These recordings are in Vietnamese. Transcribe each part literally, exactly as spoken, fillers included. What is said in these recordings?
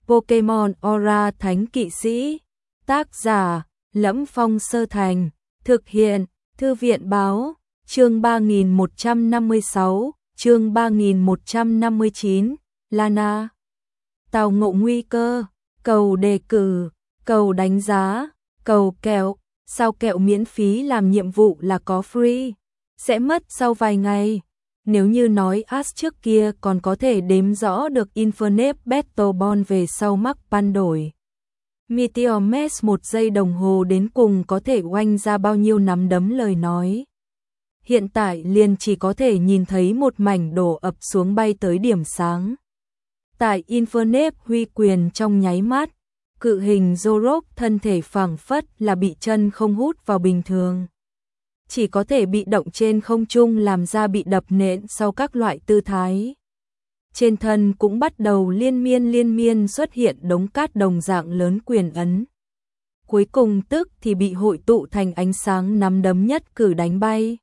Pokemon Aura Thánh Kỵ Sĩ. Tác giả: Lẫm Phong Sơ Thành. Thực hiện: Thư viện báo. Chương ba nghìn một trăm năm mươi sáu, chương ba nghìn một trăm năm mươi chín, Lana. Tào ngộ nguy cơ, cầu đề cử, cầu đánh giá, cầu kẹo, sao kẹo miễn phí làm nhiệm vụ là có free, sẽ mất sau vài ngày. Nếu như nói Ash trước kia còn có thể đếm rõ được Infernape Battle Ball về sau mắc pan đổi. Meteor Mash một giây đồng hồ đến cùng có thể oanh ra bao nhiêu nắm đấm lời nói. Hiện tại liền chỉ có thể nhìn thấy một mảnh đổ ập xuống bay tới điểm sáng. Tại Infernape huy quyền trong nháy mắt, cự hình Zorok thân thể phảng phất là bị chân không hút vào bình thường. Chỉ có thể bị động trên không trung làm ra bị đập nện sau các loại tư thái. Trên thân cũng bắt đầu liên miên liên miên xuất hiện đống cát đồng dạng lớn quyền ấn. Cuối cùng tức thì bị hội tụ thành ánh sáng nắm đấm nhất cử đánh bay.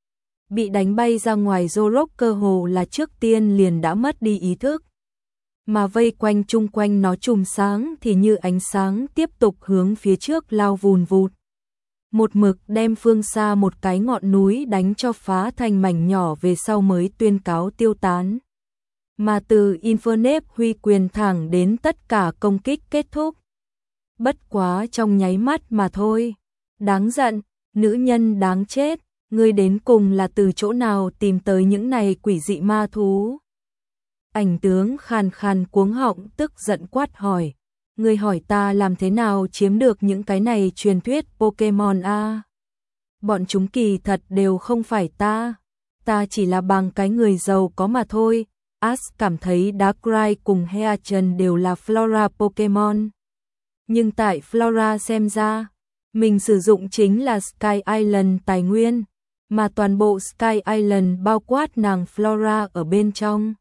Bị đánh bay ra ngoài Zorok cơ hồ là trước tiên liền đã mất đi ý thức. Mà vây quanh chung quanh nó chùm sáng thì như ánh sáng tiếp tục hướng phía trước lao vùn vụt. Một mực đem phương xa một cái ngọn núi đánh cho phá thành mảnh nhỏ về sau mới tuyên cáo tiêu tán. Mà từ Infernape huy quyền thẳng đến tất cả công kích kết thúc. Bất quá trong nháy mắt mà thôi. Đáng giận, nữ nhân đáng chết, ngươi đến cùng là từ chỗ nào tìm tới những này quỷ dị ma thú? Ảnh tướng khàn khàn cuống họng tức giận quát hỏi. Ngươi hỏi ta làm thế nào chiếm được những cái này truyền thuyết Pokemon a? Bọn chúng kỳ thật đều không phải ta. Ta chỉ là bằng cái người giàu có mà thôi. Ash cảm thấy Darkrai cùng Heatran đều là Flora Pokemon. Nhưng tại Flora xem ra, mình sử dụng chính là Sky Island tài nguyên, mà toàn bộ Sky Island bao quát nàng Flora ở bên trong.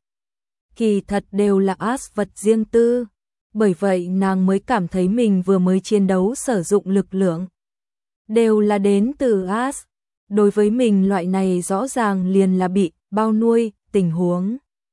Kỳ thật đều là Ash vật riêng tư, bởi vậy nàng mới cảm thấy mình vừa mới chiến đấu sử dụng lực lượng. Đều là đến từ Ash, đối với mình loại này rõ ràng liền là bị bao nuôi tình huống.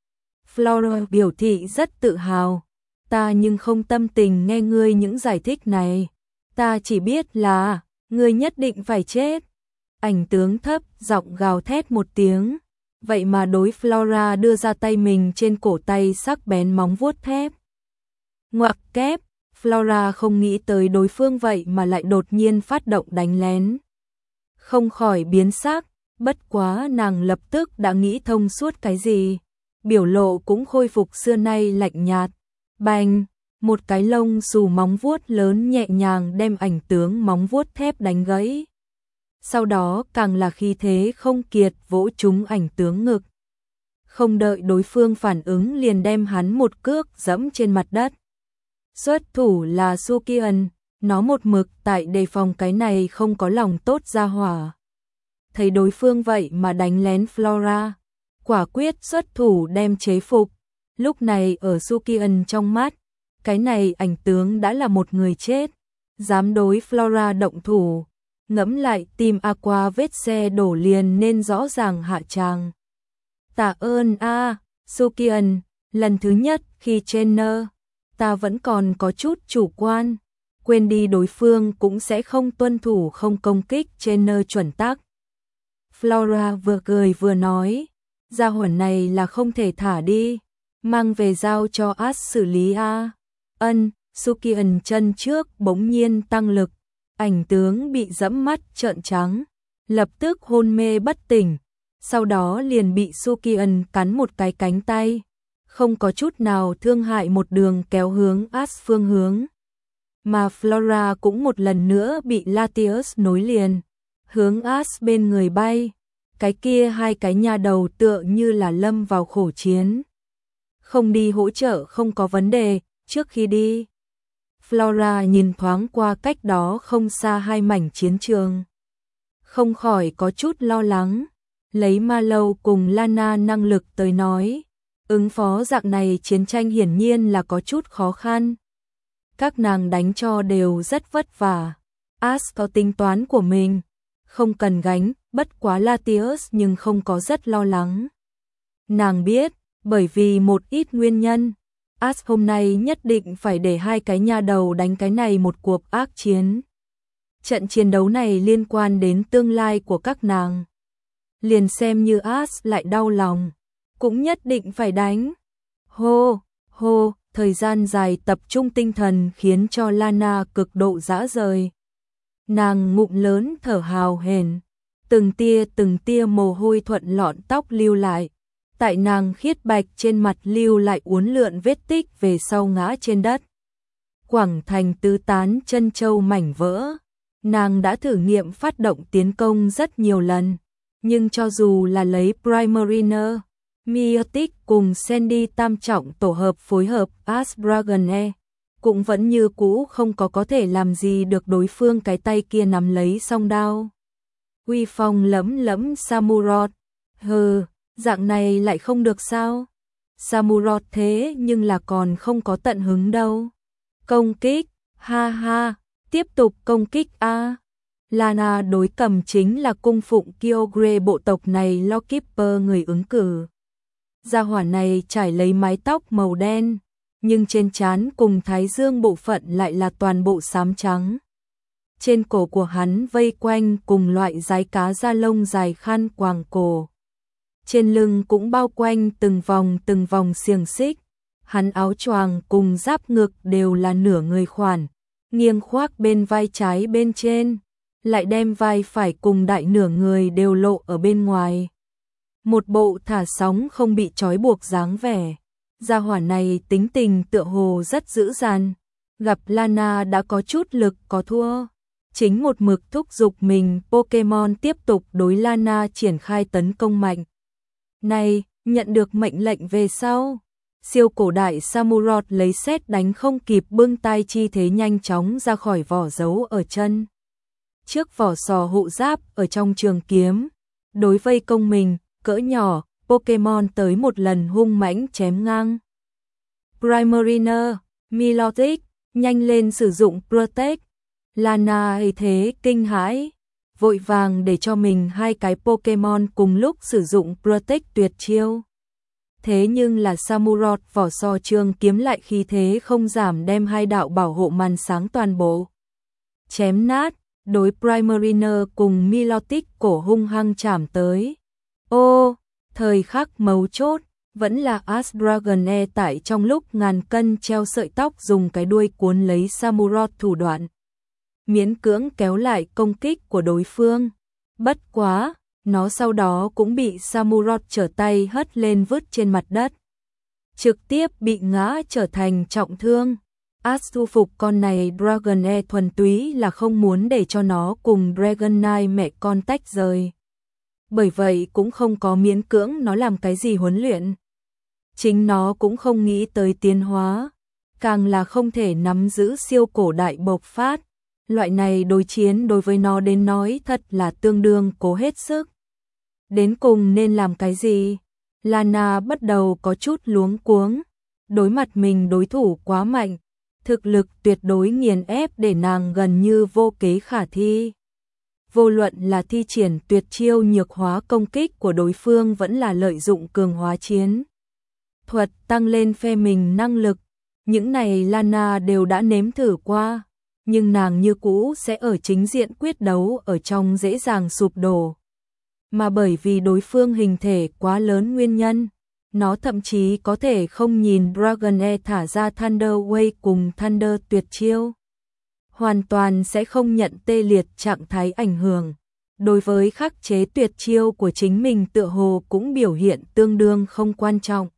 Flora biểu thị rất tự hào, ta nhưng không tâm tình nghe ngươi những giải thích này, ta chỉ biết là, ngươi nhất định phải chết. Ảnh tướng thấp giọng gào thét một tiếng, vậy mà đối Flora đưa ra tay mình trên cổ tay sắc bén móng vuốt thép. Ngoặc kép, Flora không nghĩ tới đối phương vậy mà lại đột nhiên phát động đánh lén. Không khỏi biến sắc, bất quá nàng lập tức đã nghĩ thông suốt cái gì. Biểu lộ cũng khôi phục xưa nay lạnh nhạt. Bành, một cái lông xù móng vuốt lớn nhẹ nhàng đem ảnh tướng móng vuốt thép đánh gãy. Sau đó càng là khí thế không kiệt vỗ trúng ảnh tướng ngực. Không đợi đối phương phản ứng liền đem hắn một cước giẫm trên mặt đất. Xuất thủ là Sukian, nó một mực tại đề phòng cái này không có lòng tốt ra hỏa. Thấy đối phương vậy mà đánh lén Flora, quả quyết xuất thủ đem chế phục. Lúc này ở Sukian trong mắt, cái này ảnh tướng đã là một người chết, dám đối Flora động thủ. Ngẫm lại tìm Aqua vết xe đổ liền nên rõ ràng hạ tràng. Tạ ơn a, à, Sukian, lần thứ nhất khi trainer, ta vẫn còn có chút chủ quan, quên đi đối phương cũng sẽ không tuân thủ không công kích trainer chuẩn tắc. Flora vừa cười vừa nói, gia hỏa này là không thể thả đi, mang về giao cho Ash xử lý a. Ân, Sukian chân trước bỗng nhiên tăng lực, ảnh tướng bị giẫm mắt trợn trắng, lập tức hôn mê bất tỉnh, sau đó liền bị Sukian cắn một cái cánh tay, không có chút nào thương hại một đường kéo hướng Ash phương hướng. Mà Flora cũng một lần nữa bị Latios nối liền, hướng Ash bên người bay. Cái kia hai cái nha đầu tựa như là lâm vào khổ chiến. Không đi hỗ trợ không có vấn đề, trước khi đi. Flora nhìn thoáng qua cách đó không xa hai mảnh chiến trường. Không khỏi có chút lo lắng, lấy Ma Lâu cùng Lana năng lực tới nói. Ứng phó dạng này chiến tranh hiển nhiên là có chút khó khăn. Các nàng đánh cho đều rất vất vả. Ash có tính toán của mình, không cần gánh, bất quá Latios nhưng không có rất lo lắng. Nàng biết, bởi vì một ít nguyên nhân, Ash hôm nay nhất định phải để hai cái nha đầu đánh cái này một cuộc ác chiến. Trận chiến đấu này liên quan đến tương lai của các nàng. Liền xem như Ash lại đau lòng, cũng nhất định phải đánh. Hô, hô, thời gian dài tập trung tinh thần khiến cho Lana cực độ dã rời. Nàng ngụm lớn thở hào hển, từng tia từng tia mồ hôi thuận lọn tóc lưu lại. Tại nàng khiết bạch trên mặt lưu lại uốn lượn vết tích về sau ngã trên đất. Quảng thành tứ tán chân châu mảnh vỡ. Nàng đã thử nghiệm phát động tiến công rất nhiều lần, nhưng cho dù là lấy Primarina, Miatic cùng Sandy tam trọng tổ hợp phối hợp Ash Dragonair, cũng vẫn như cũ không có có thể làm gì được đối phương cái tay kia nắm lấy song đao. Uy phong lẫm lẫm Samurott, hừ, dạng này lại không được sao? Samurott thế nhưng là còn không có tận hứng đâu. Công kích, ha ha, tiếp tục công kích a. Lana đối cầm chính là cung phụng Kyogre bộ tộc này Lockkeeper người ứng cử. Gia hỏa này trải lấy mái tóc màu đen, nhưng trên trán cùng thái dương bộ phận lại là toàn bộ xám trắng. Trên cổ của hắn vây quanh cùng loại dái cá da lông dài khăn quàng cổ. Trên lưng cũng bao quanh từng vòng từng vòng xiềng xích. Hắn áo choàng cùng giáp ngực đều là nửa người khoản, nghiêng khoác bên vai trái bên trên, lại đem vai phải cùng đại nửa người đều lộ ở bên ngoài. Một bộ thả sóng không bị trói buộc dáng vẻ. Gia hỏa này tính tình tựa hồ rất dữ dằn, gặp Lana đã có chút lực có thua. Chính một mực thúc giục mình Pokemon tiếp tục đối Lana triển khai tấn công mạnh. Này, nhận được mệnh lệnh về sau, siêu cổ đại Samurott lấy sét đánh không kịp bưng tay chi thế nhanh chóng ra khỏi vỏ giấu ở chân. Trước vỏ sò hộ giáp ở trong trường kiếm, đối vây công mình, cỡ nhỏ, Pokemon tới một lần hung mãnh chém ngang. Primarina, Milotic, nhanh lên sử dụng Protect. Lana ấy thế kinh hãi, vội vàng để cho mình hai cái Pokemon cùng lúc sử dụng Protect tuyệt chiêu. Thế nhưng là Samurott vỏ sò trường kiếm lại khí thế không giảm đem hai đạo bảo hộ màn sáng toàn bộ chém nát, đối Primarina cùng Milotic cổ hung hăng chạm tới. Ô, thời khắc mấu chốt, vẫn là Ash Dragonair tại trong lúc ngàn cân treo sợi tóc dùng cái đuôi cuốn lấy Samurott thủ đoạn. Miễn cưỡng kéo lại công kích của đối phương. Bất quá, nó sau đó cũng bị Samurott trở tay hất lên vứt trên mặt đất. Trực tiếp bị ngã trở thành trọng thương. Ash thu phục con này Dragonair thuần túy là không muốn để cho nó cùng Dragonite mẹ con tách rời. Bởi vậy cũng không có miễn cưỡng nó làm cái gì huấn luyện. Chính nó cũng không nghĩ tới tiến hóa, càng là không thể nắm giữ siêu cổ đại bộc phát. Loại này đối chiến đối với nó đến nói thật là tương đương cố hết sức. Đến cùng nên làm cái gì? Lana bắt đầu có chút luống cuống. Đối mặt mình đối thủ quá mạnh, thực lực tuyệt đối nghiền ép để nàng gần như vô kế khả thi. Vô luận là thi triển tuyệt chiêu nhược hóa công kích của đối phương vẫn là lợi dụng cường hóa chiến thuật tăng lên phe mình năng lực. Những này Lana đều đã nếm thử qua, nhưng nàng như cũ sẽ ở chính diện quyết đấu ở trong dễ dàng sụp đổ. Mà bởi vì đối phương hình thể quá lớn nguyên nhân, nó thậm chí có thể không nhìn Dragonair thả ra Thunder Wave cùng Thunder tuyệt chiêu. Hoàn toàn sẽ không nhận tê liệt trạng thái ảnh hưởng. Đối với khắc chế tuyệt chiêu của chính mình tựa hồ cũng biểu hiện tương đương không quan trọng.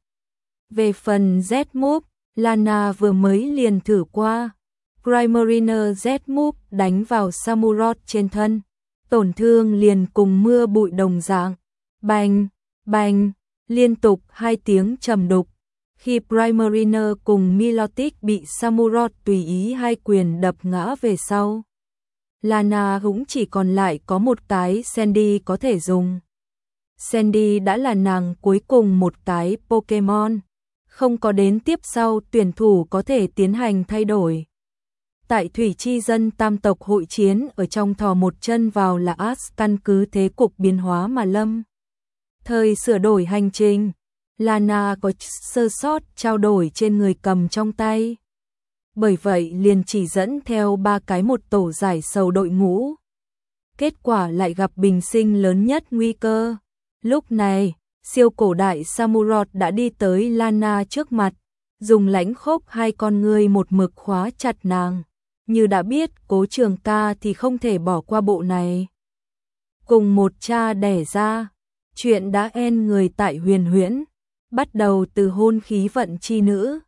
Về phần Z-Move, Lana vừa mới liền thử qua. Primarina Z-Move đánh vào Samurott trên thân. Tổn thương liền cùng mưa bụi đồng dạng. Bành, bành, liên tục hai tiếng trầm đục. Khi Primarina cùng Milotic bị Samurott tùy ý hai quyền đập ngã về sau, Lana cũng chỉ còn lại có một cái Sandy có thể dùng. Sandy đã là nàng cuối cùng một cái Pokemon, không có đến tiếp sau tuyển thủ có thể tiến hành thay đổi. Tại Thủy Chi Dân tam tộc hội chiến ở trong thò một chân vào là Ash căn cứ thế cục biến hóa mà lâm thời sửa đổi hành trình. Lana có sơ sót trao đổi trên người cầm trong tay. Bởi vậy liền chỉ dẫn theo ba cái một tổ giải sầu đội ngũ. Kết quả lại gặp bình sinh lớn nhất nguy cơ. Lúc này, siêu cổ đại Samurott đã đi tới Lana trước mặt, dùng lãnh khốc hai con ngươi một mực khóa chặt nàng. Như đã biết Cố Trường Ca thì không thể bỏ qua bộ này. Cùng một cha đẻ ra, chuyện đã en người tại Huyền Huyễn, bắt đầu từ hôn khí vận chi nữ.